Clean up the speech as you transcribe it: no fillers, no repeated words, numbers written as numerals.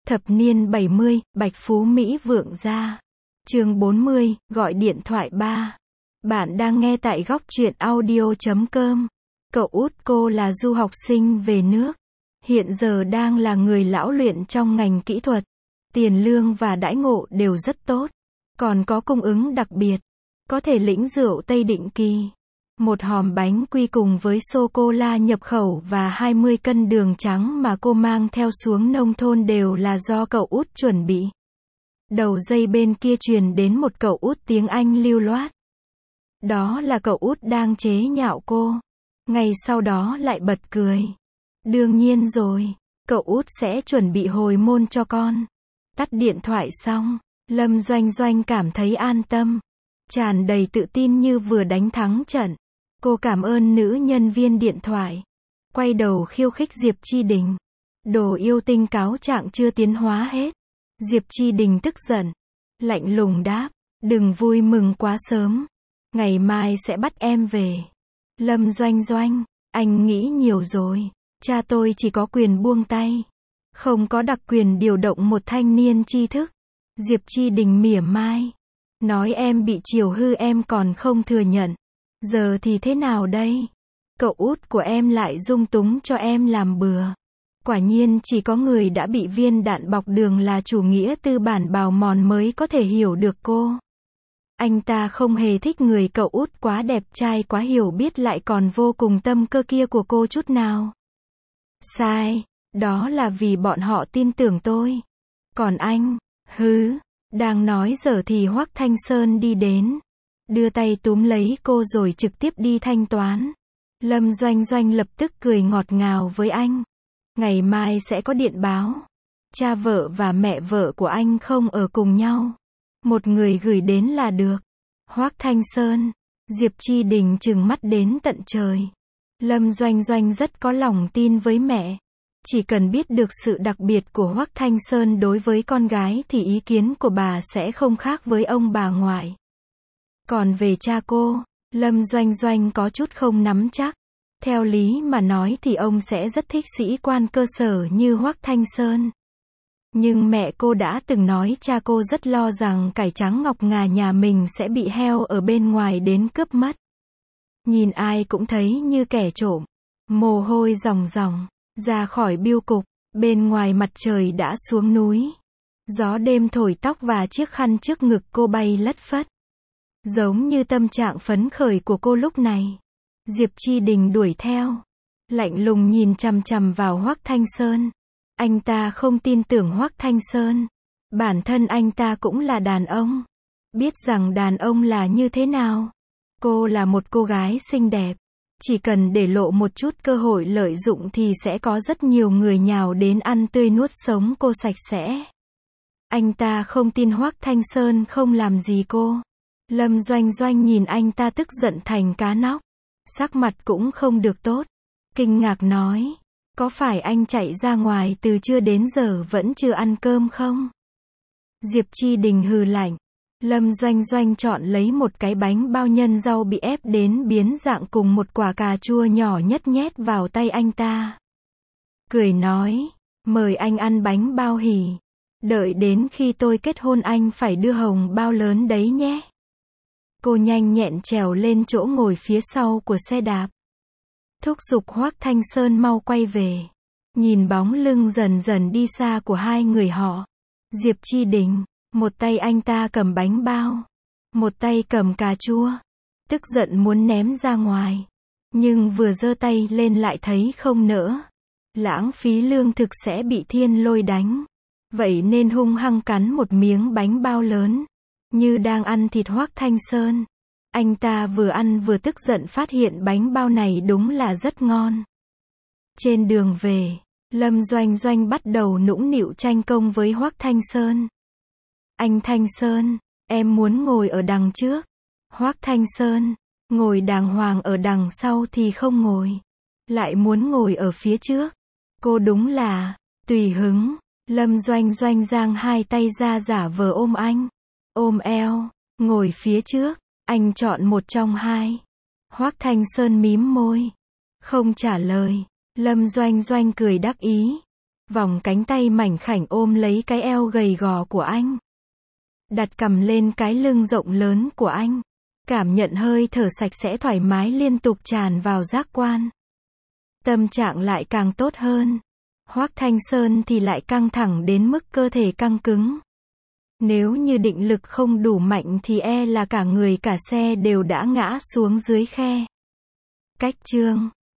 Thập niên 70, Bạch Phú Mỹ vượng gia. Chương 40, gọi điện thoại 3. Bạn đang nghe tại góc truyện audio.com. Cậu út cô là du học sinh về nước. Hiện giờ đang là người lão luyện trong ngành kỹ thuật. Tiền lương và đãi ngộ đều rất tốt. Còn có cung ứng đặc biệt. Có thể lĩnh rượu Tây định kỳ. Một hòm bánh quy cùng với sô-cô-la nhập khẩu và 20 cân đường trắng mà cô mang theo xuống nông thôn đều là do cậu út chuẩn bị. Đầu dây bên kia truyền đến một cậu út tiếng Anh lưu loát. Đó là cậu út đang chế nhạo cô. Ngay sau đó lại bật cười. Đương nhiên rồi, cậu út sẽ chuẩn bị hồi môn cho con. Tắt điện thoại xong, Lâm Doanh Doanh cảm thấy an tâm. Tràn đầy tự tin như vừa đánh thắng trận. Cô cảm ơn nữ nhân viên điện thoại. Quay đầu khiêu khích Diệp Chi Đình. Đồ yêu tinh cáo trạng chưa tiến hóa hết. Diệp Chi Đình tức giận. Lạnh lùng đáp. Đừng vui mừng quá sớm. Ngày mai sẽ bắt em về. Lâm Doanh Doanh. Anh nghĩ nhiều rồi. Cha tôi chỉ có quyền buông tay. Không có đặc quyền điều động một thanh niên tri thức. Diệp Chi Đình mỉa mai. Nói em bị chiều hư em còn không thừa nhận. Giờ thì thế nào đây? Cậu út của em lại dung túng cho em làm bừa. Quả nhiên chỉ có người đã bị viên đạn bọc đường là chủ nghĩa tư bản bào mòn mới có thể hiểu được cô. Anh ta không hề thích người cậu út quá đẹp trai quá hiểu biết lại còn vô cùng tâm cơ kia của cô chút nào. Sai, đó là vì bọn họ tin tưởng tôi. Còn anh, đang nói giờ thì Hoắc Thanh Sơn đi đến. Đưa tay túm lấy cô rồi trực tiếp đi thanh toán. Lâm Doanh Doanh lập tức cười ngọt ngào với anh. Ngày mai sẽ có điện báo. Cha vợ và mẹ vợ của anh không ở cùng nhau. Một người gửi đến là được. Hoắc Thanh Sơn. Diệp Chi Đình trừng mắt đến tận trời. Lâm Doanh Doanh rất có lòng tin với mẹ. Chỉ cần biết được sự đặc biệt của Hoắc Thanh Sơn đối với con gái thì ý kiến của bà sẽ không khác với ông bà ngoại. Còn về cha cô, Lâm Doanh Doanh có chút không nắm chắc. Theo lý mà nói thì ông sẽ rất thích sĩ quan cơ sở như Hoắc Thanh Sơn. Nhưng mẹ cô đã từng nói cha cô rất lo rằng cải trắng ngọc ngà nhà mình sẽ bị heo ở bên ngoài đến cướp mất. Nhìn ai cũng thấy như kẻ trộm. Mồ hôi ròng ròng, ra khỏi biêu cục, bên ngoài mặt trời đã xuống núi. Gió đêm thổi tóc và chiếc khăn trước ngực cô bay lất phất. Giống như tâm trạng phấn khởi của cô lúc này. Diệp Chi Đình đuổi theo. Lạnh lùng nhìn chằm chằm vào Hoắc Thanh Sơn. Anh ta không tin tưởng Hoắc Thanh Sơn. Bản thân anh ta cũng là đàn ông. Biết rằng đàn ông là như thế nào. Cô là một cô gái xinh đẹp. Chỉ cần để lộ một chút cơ hội lợi dụng thì sẽ có rất nhiều người nhào đến ăn tươi nuốt sống cô sạch sẽ. Anh ta không tin Hoắc Thanh Sơn không làm gì cô. Lâm Doanh Doanh nhìn anh ta tức giận thành cá nóc. Sắc mặt cũng không được tốt. Kinh ngạc nói. Có phải anh chạy ra ngoài từ trưa đến giờ vẫn chưa ăn cơm không? Diệp Chi Đình hừ lạnh. Lâm Doanh Doanh chọn lấy một cái bánh bao nhân rau bị ép đến biến dạng cùng một quả cà chua nhỏ nhất nhét vào tay anh ta. Cười nói. Mời anh ăn bánh bao hỉ. Đợi đến khi tôi kết hôn anh phải đưa hồng bao lớn đấy nhé. Cô nhanh nhẹn trèo lên chỗ ngồi phía sau của xe đạp. Thúc giục Hoắc Thanh Sơn mau quay về. Nhìn bóng lưng dần dần đi xa của hai người họ. Diệp Chi Đình, một tay anh ta cầm bánh bao, một tay cầm cà chua. Tức giận muốn ném ra ngoài. Nhưng vừa giơ tay lên lại thấy không nỡ. Lãng phí lương thực sẽ bị thiên lôi đánh. Vậy nên hung hăng cắn một miếng bánh bao lớn. Như đang ăn thịt Hoắc Thanh Sơn. Anh ta vừa ăn vừa tức giận phát hiện bánh bao này đúng là rất ngon. Trên đường về, Lâm Doanh Doanh bắt đầu nũng nịu tranh công với Hoắc Thanh Sơn. Anh Thanh Sơn, em muốn ngồi ở đằng trước. Hoắc Thanh Sơn, ngồi đàng hoàng ở đằng sau thì không ngồi. Lại muốn ngồi ở phía trước. Cô đúng là, tùy hứng. Lâm Doanh Doanh giang hai tay ra giả vờ ôm anh. Ôm eo, ngồi phía trước, anh chọn một trong hai. Hoắc Thanh Sơn mím môi, không trả lời. Lâm Doanh Doanh cười đắc ý. Vòng cánh tay mảnh khảnh ôm lấy cái eo gầy gò của anh. Đặt cằm lên cái lưng rộng lớn của anh. Cảm nhận hơi thở sạch sẽ thoải mái liên tục tràn vào giác quan. Tâm trạng lại càng tốt hơn. Hoắc Thanh Sơn thì lại căng thẳng đến mức cơ thể căng cứng. Nếu như định lực không đủ mạnh thì là cả người cả xe đều đã ngã xuống dưới khe. Cách chương